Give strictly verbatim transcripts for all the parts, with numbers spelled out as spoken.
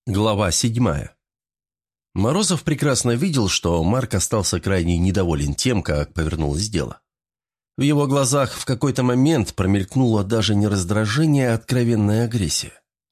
Глава седьмая. Морозов прекрасно видел, что Марк остался крайне недоволен тем, как повернулось дело. В его глазах в какой-то момент промелькнуло даже не раздражение, а откровенная агрессия.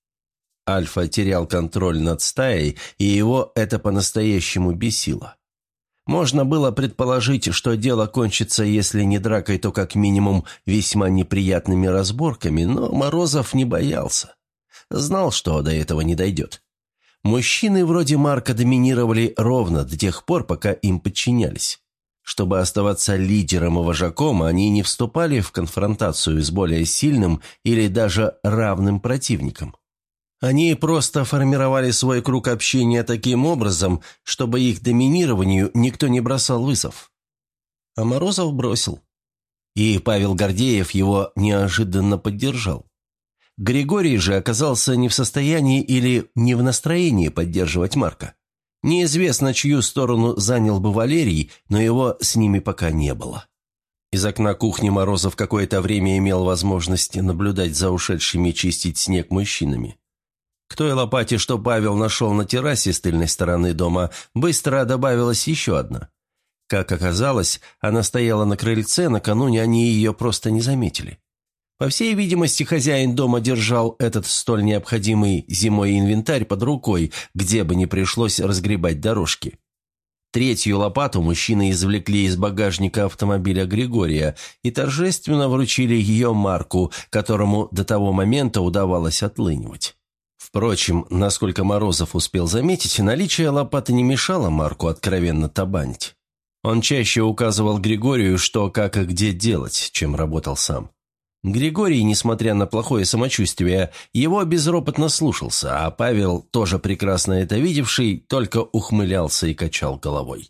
Альфа терял контроль над стаей, и его это по-настоящему бесило. Можно было предположить, что дело кончится, если не дракой, то как минимум весьма неприятными разборками, но Морозов не боялся. Знал, что до этого не дойдет. Мужчины вроде Марка доминировали ровно до тех пор, пока им подчинялись. Чтобы оставаться лидером и вожаком, они не вступали в конфронтацию с более сильным или даже равным противником. Они просто формировали свой круг общения таким образом, чтобы их доминированию никто не бросал вызов. А Морозов бросил. И Павел Гордеев его неожиданно поддержал. Григорий же оказался не в состоянии или не в настроении поддерживать Марка. Неизвестно, чью сторону занял бы Валерий, но его с ними пока не было. Из окна кухни Морозов какое-то время имел возможность наблюдать за ушедшими чистить снег мужчинами. К той лопате, что Павел нашел на террасе с тыльной стороны дома, быстро добавилась еще одна. Как оказалось, она стояла на крыльце, накануне они ее просто не заметили. По всей видимости, хозяин дома держал этот столь необходимый зимой инвентарь под рукой, где бы не пришлось разгребать дорожки. Третью лопату мужчины извлекли из багажника автомобиля Григория и торжественно вручили ее Марку, которому до того момента удавалось отлынивать. Впрочем, насколько Морозов успел заметить, наличие лопаты не мешало Марку откровенно табанить. Он чаще указывал Григорию, что, как и где делать, чем работал сам. Григорий, несмотря на плохое самочувствие, его безропотно слушался, а Павел, тоже прекрасно это видевший, только ухмылялся и качал головой.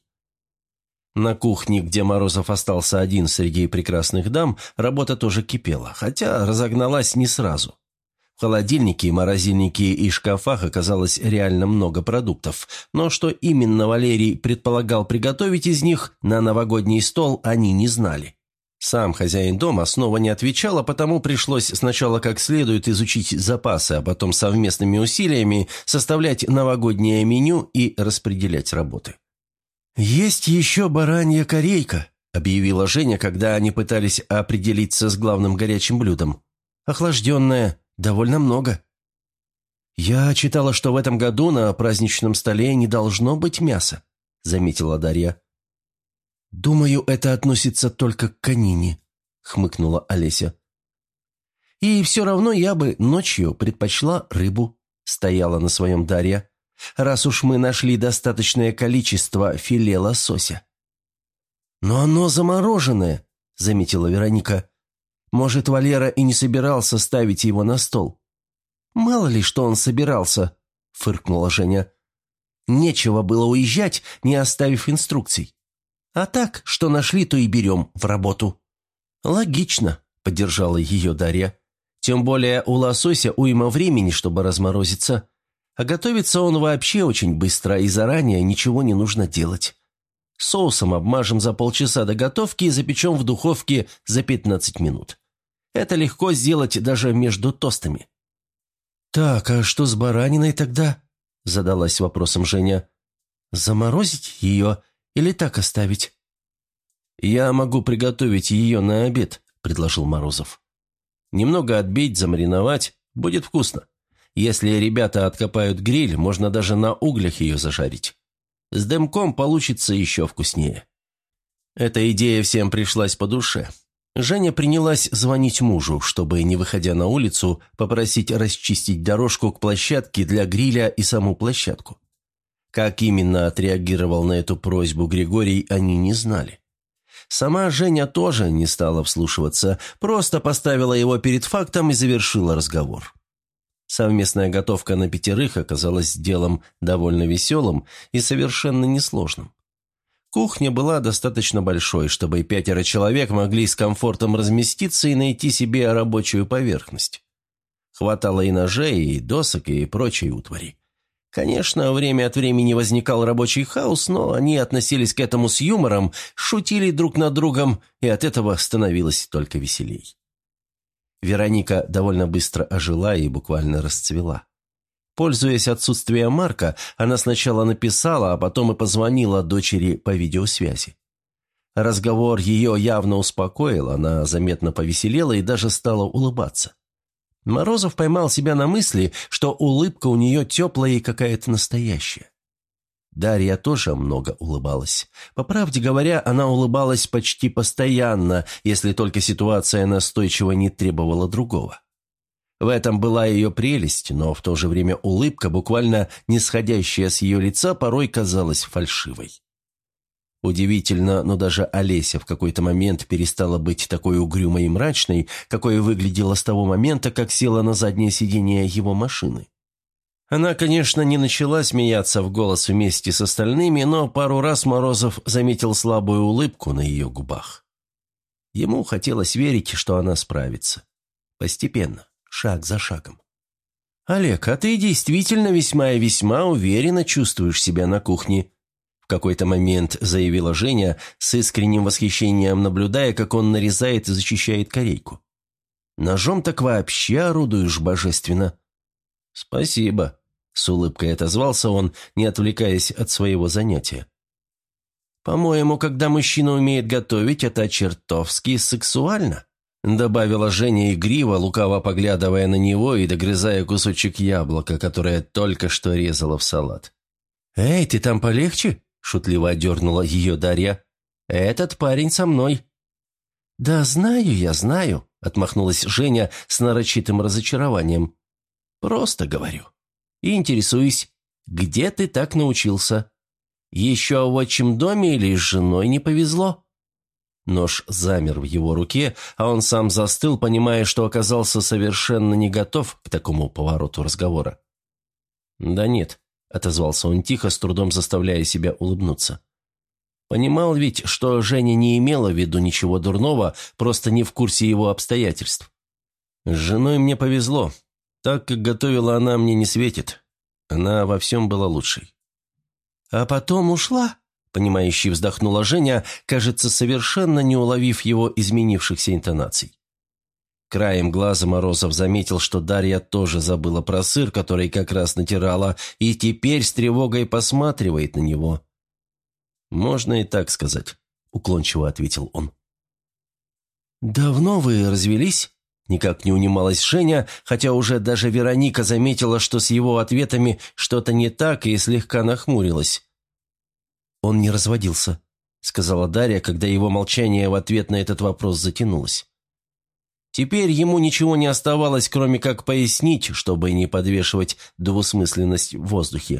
На кухне, где Морозов остался один среди прекрасных дам, работа тоже кипела, хотя разогналась не сразу. В холодильнике, морозильнике и шкафах оказалось реально много продуктов, но что именно Валерий предполагал приготовить из них на новогодний стол, они не знали. Сам хозяин дома снова не отвечал, а потому пришлось сначала как следует изучить запасы, а потом совместными усилиями составлять новогоднее меню и распределять работы. «Есть еще баранья корейка», – объявила Женя, когда они пытались определиться с главным горячим блюдом. «Охлажденная, довольно много». «Я читала, что в этом году на праздничном столе не должно быть мяса», – заметила Дарья. «Думаю, это относится только к конине», — хмыкнула Олеся. «И все равно я бы ночью предпочла рыбу», — стояла на своем Дарья, «раз уж мы нашли достаточное количество филе лосося». «Но оно замороженное», — заметила Вероника. «Может, Валера и не собирался ставить его на стол». «Мало ли, что он собирался», — фыркнула Женя. «Нечего было уезжать, не оставив инструкций. А так, что нашли, то и берем в работу». «Логично», — поддержала ее Дарья. «Тем более у лосося уйма времени, чтобы разморозиться. А готовится он вообще очень быстро, и заранее ничего не нужно делать. Соусом обмажем за полчаса до готовки и запечем в духовке за пятнадцать минут. Это легко сделать даже между тостами». «Так, а что с бараниной тогда?» — задалась вопросом Женя. «Заморозить ее или так оставить?» «Я могу приготовить ее на обед», – предложил Морозов. «Немного отбить, замариновать. Будет вкусно. Если ребята откопают гриль, можно даже на углях ее зажарить. С дымком получится еще вкуснее». Эта идея всем пришлась по душе. Женя принялась звонить мужу, чтобы, не выходя на улицу, попросить расчистить дорожку к площадке для гриля и саму площадку. Как именно отреагировал на эту просьбу Григорий, они не знали. Сама Женя тоже не стала вслушиваться, просто поставила его перед фактом и завершила разговор. Совместная готовка на пятерых оказалась делом довольно веселым и совершенно несложным. Кухня была достаточно большой, чтобы пятеро человек могли с комфортом разместиться и найти себе рабочую поверхность. Хватало и ножей, и досок, и прочей утвари. Конечно, время от времени возникал рабочий хаос, но они относились к этому с юмором, шутили друг над другом, и от этого становилось только веселей. Вероника довольно быстро ожила и буквально расцвела. Пользуясь отсутствием Марка, она сначала написала, а потом и позвонила дочери по видеосвязи. Разговор ее явно успокоил, она заметно повеселела и даже стала улыбаться. Морозов поймал себя на мысли, что улыбка у нее теплая и какая-то настоящая. Дарья тоже много улыбалась. По правде говоря, она улыбалась почти постоянно, если только ситуация настойчиво не требовала другого. В этом была ее прелесть, но в то же время улыбка, буквально не сходящая с ее лица, порой казалась фальшивой. Удивительно, но даже Олеся в какой-то момент перестала быть такой угрюмой и мрачной, какой выглядела с того момента, как села на заднее сиденье его машины. Она, конечно, не начала смеяться в голос вместе с остальными, но пару раз Морозов заметил слабую улыбку на ее губах. Ему хотелось верить, что она справится. Постепенно, шаг за шагом. «Олег, а ты действительно весьма и весьма уверенно чувствуешь себя на кухне», в какой-то момент заявила Женя, с искренним восхищением наблюдая, как он нарезает и зачищает корейку. «Ножом так вообще орудуешь божественно». «Спасибо», — с улыбкой отозвался он, не отвлекаясь от своего занятия. «По-моему, когда мужчина умеет готовить, это чертовски сексуально», — добавила Женя игриво, лукаво поглядывая на него и догрызая кусочек яблока, которое только что резала в салат. «Эй, ты там полегче?» — шутливо одернула ее Дарья. «Этот парень со мной». «Да знаю я, знаю», — отмахнулась Женя с нарочитым разочарованием. «Просто говорю. И интересуюсь, где ты так научился? Еще в отчим доме или с женой не повезло?» Нож замер в его руке, а он сам застыл, понимая, что оказался совершенно не готов к такому повороту разговора. «Да нет», — отозвался он тихо, с трудом заставляя себя улыбнуться. Понимал ведь, что Женя не имела в виду ничего дурного, просто не в курсе его обстоятельств. «С женой мне повезло. Так, как готовила она, мне не светит. Она во всем была лучшей». «А потом ушла?» — понимающе вздохнула Женя, кажется, совершенно не уловив его изменившихся интонаций. Краем глаза Морозов заметил, что Дарья тоже забыла про сыр, который как раз натирала, и теперь с тревогой посматривает на него. «Можно и так сказать», — уклончиво ответил он. «Давно вы развелись?» Никак не унималась Женя, хотя уже даже Вероника заметила, что с его ответами что-то не так, и слегка нахмурилась. «Он не разводился», — сказала Дарья, когда его молчание в ответ на этот вопрос затянулось. Теперь ему ничего не оставалось, кроме как пояснить, чтобы не подвешивать двусмысленность в воздухе.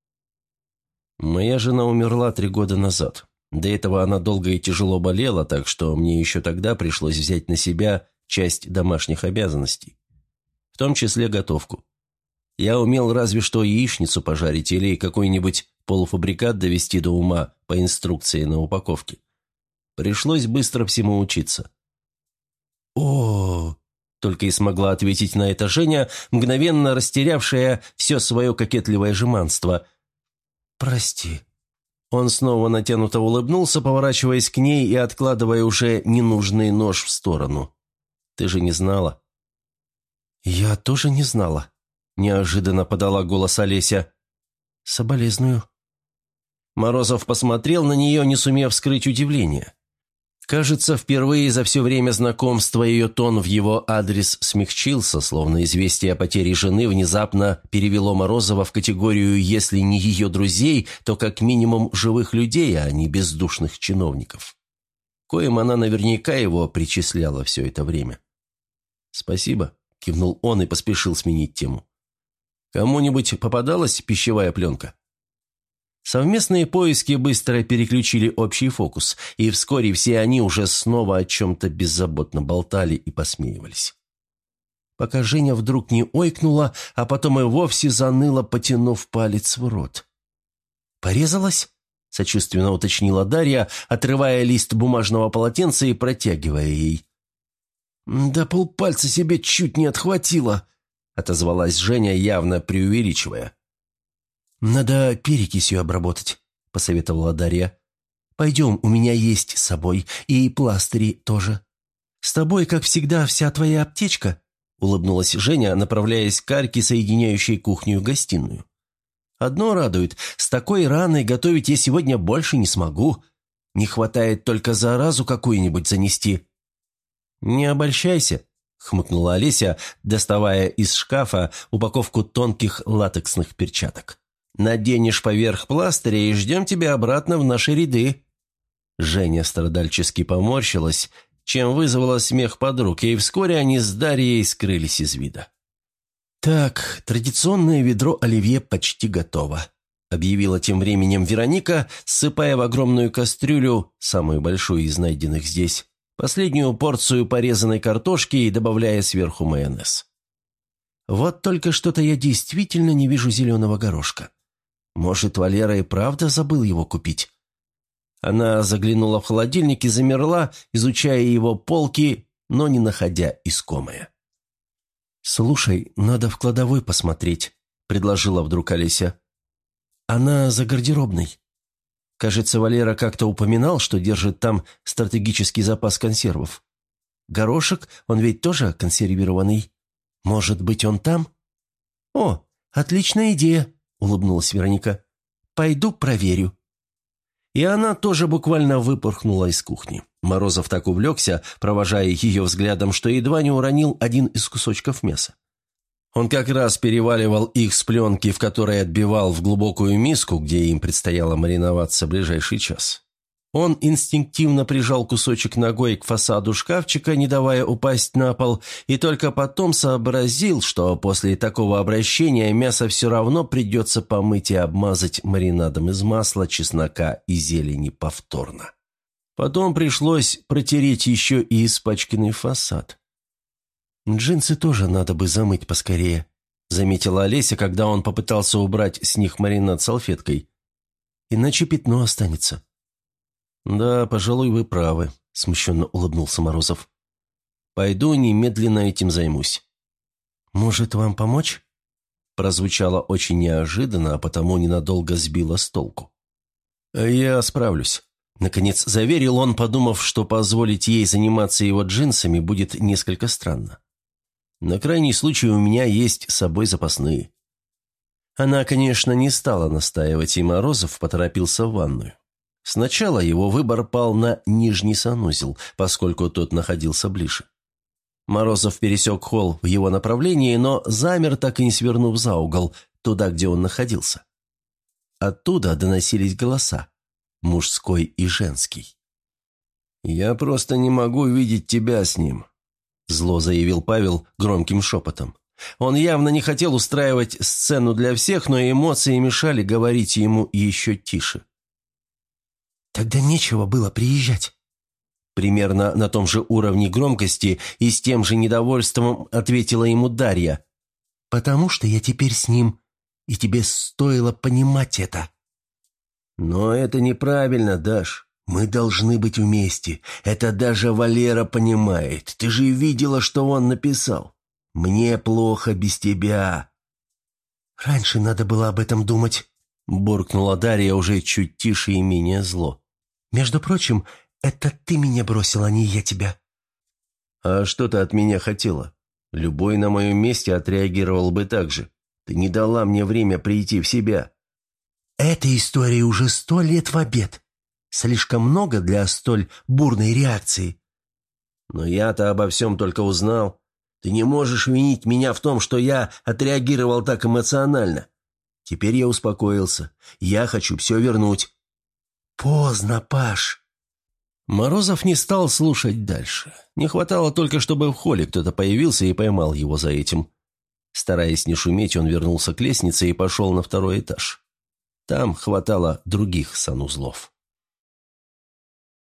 «Моя жена умерла три года назад. До этого она долго и тяжело болела, так что мне еще тогда пришлось взять на себя часть домашних обязанностей, в том числе готовку. Я умел разве что яичницу пожарить или какой-нибудь полуфабрикат довести до ума по инструкции на упаковке. Пришлось быстро всему учиться». «О-о-о!» — только и смогла ответить на это Женя, мгновенно растерявшая все свое кокетливое жеманство. «Прости». Он снова натянуто улыбнулся, поворачиваясь к ней и откладывая уже ненужный нож в сторону. «Ты же не знала?» «Я тоже не знала», — неожиданно подала голос Олеся. «Соболезную». Морозов посмотрел на нее, не сумев скрыть удивление. Кажется, впервые за все время знакомства ее тон в его адрес смягчился, словно известие о потере жены внезапно перевело Морозова в категорию, если не ее друзей, то как минимум живых людей, а не бездушных чиновников. Коим она наверняка его причисляла все это время. «Спасибо», — кивнул он и поспешил сменить тему. «Кому-нибудь попадалась пищевая пленка?» Совместные поиски быстро переключили общий фокус, и вскоре все они уже снова о чем-то беззаботно болтали и посмеивались. Пока Женя вдруг не ойкнула, а потом и вовсе заныла, потянув палец в рот. «Порезалась?» — сочувственно уточнила Дарья, отрывая лист бумажного полотенца и протягивая ей. «Да полпальца себе чуть не отхватила», — отозвалась Женя, явно преувеличивая. «Надо перекисью обработать», — посоветовала Дарья. «Пойдем, у меня есть с собой, и пластыри тоже. С тобой, как всегда, вся твоя аптечка. – улыбнулась Женя, направляясь к арке, соединяющей кухню и гостиную. «Одно радует, с такой раной готовить я сегодня больше не смогу. Не хватает только заразу какую-нибудь занести». «Не обольщайся», – хмыкнула Олеся, доставая из шкафа упаковку тонких латексных перчаток. «Наденешь поверх пластыря и ждем тебя обратно в наши ряды». Женя страдальчески поморщилась, чем вызвала смех подруг, и вскоре они с Дарьей скрылись из вида. «Так, традиционное ведро оливье почти готово», – объявила тем временем Вероника, ссыпая в огромную кастрюлю, самую большую из найденных здесь, последнюю порцию порезанной картошки и добавляя сверху майонез. «Вот только что-то я действительно не вижу зеленого горошка. Может, Валера и правда забыл его купить?» Она заглянула в холодильник и замерла, изучая его полки, но не находя искомое. «Слушай, надо в кладовой посмотреть», – предложила вдруг Олеся. «Она за гардеробной. Кажется, Валера как-то упоминал, что держит там стратегический запас консервов. Горошек, он ведь тоже консервированный. Может быть, он там?» «О, отличная идея», – улыбнулась Вероника. «Пойду проверю». И она тоже буквально выпорхнула из кухни. Морозов так увлекся, провожая ее взглядом, что едва не уронил один из кусочков мяса. Он как раз переваливал их с пленки, в которой отбивал, в глубокую миску, где им предстояло мариноваться ближайший час. Он инстинктивно прижал кусочек ногой к фасаду шкафчика, не давая упасть на пол, и только потом сообразил, что после такого обращения мясо все равно придется помыть и обмазать маринадом из масла, чеснока и зелени повторно. Потом пришлось протереть еще и испачканный фасад. «Джинсы тоже надо бы замыть поскорее», – заметила Олеся, когда он попытался убрать с них маринад салфеткой. «Иначе пятно останется». «Да, пожалуй, вы правы», – смущенно улыбнулся Морозов. «Пойду немедленно этим займусь». «Может, вам помочь?» Прозвучало очень неожиданно, а потому ненадолго сбило с толку. «Я справлюсь», – наконец заверил он, подумав, что позволить ей заниматься его джинсами будет несколько странно. «На крайний случай у меня есть с собой запасные». Она, конечно, не стала настаивать, и Морозов поторопился в ванную. Сначала его выбор пал на нижний санузел, поскольку тот находился ближе. Морозов пересек холл в его направлении, но замер, так и не свернув за угол, туда, где он находился. Оттуда доносились голоса, мужской и женский. «Я просто не могу видеть тебя с ним», – зло заявил Павел громким шепотом. Он явно не хотел устраивать сцену для всех, но эмоции мешали говорить ему еще тише. «Тогда нечего было приезжать». Примерно на том же уровне громкости и с тем же недовольством ответила ему Дарья. «Потому что я теперь с ним, и тебе стоило понимать это». «Но это неправильно, Даш. Мы должны быть вместе. Это даже Валера понимает. Ты же видела, что он написал. Мне плохо без тебя». «Раньше надо было об этом думать», – буркнула Дарья уже чуть тише и менее зло. «Между прочим, это ты меня бросил, а не я тебя». «А что ты от меня хотела? Любой на моем месте отреагировал бы так же. Ты не дала мне время прийти в себя». «Эта история уже сто лет в обед. Слишком много для столь бурной реакции». «Но я-то обо всем только узнал. Ты не можешь винить меня в том, что я отреагировал так эмоционально. Теперь я успокоился. Я хочу все вернуть». «Поздно, Паш». Морозов не стал слушать дальше. Не хватало только, чтобы в холле кто-то появился и поймал его за этим. Стараясь не шуметь, он вернулся к лестнице и пошел на второй этаж. Там хватало других санузлов.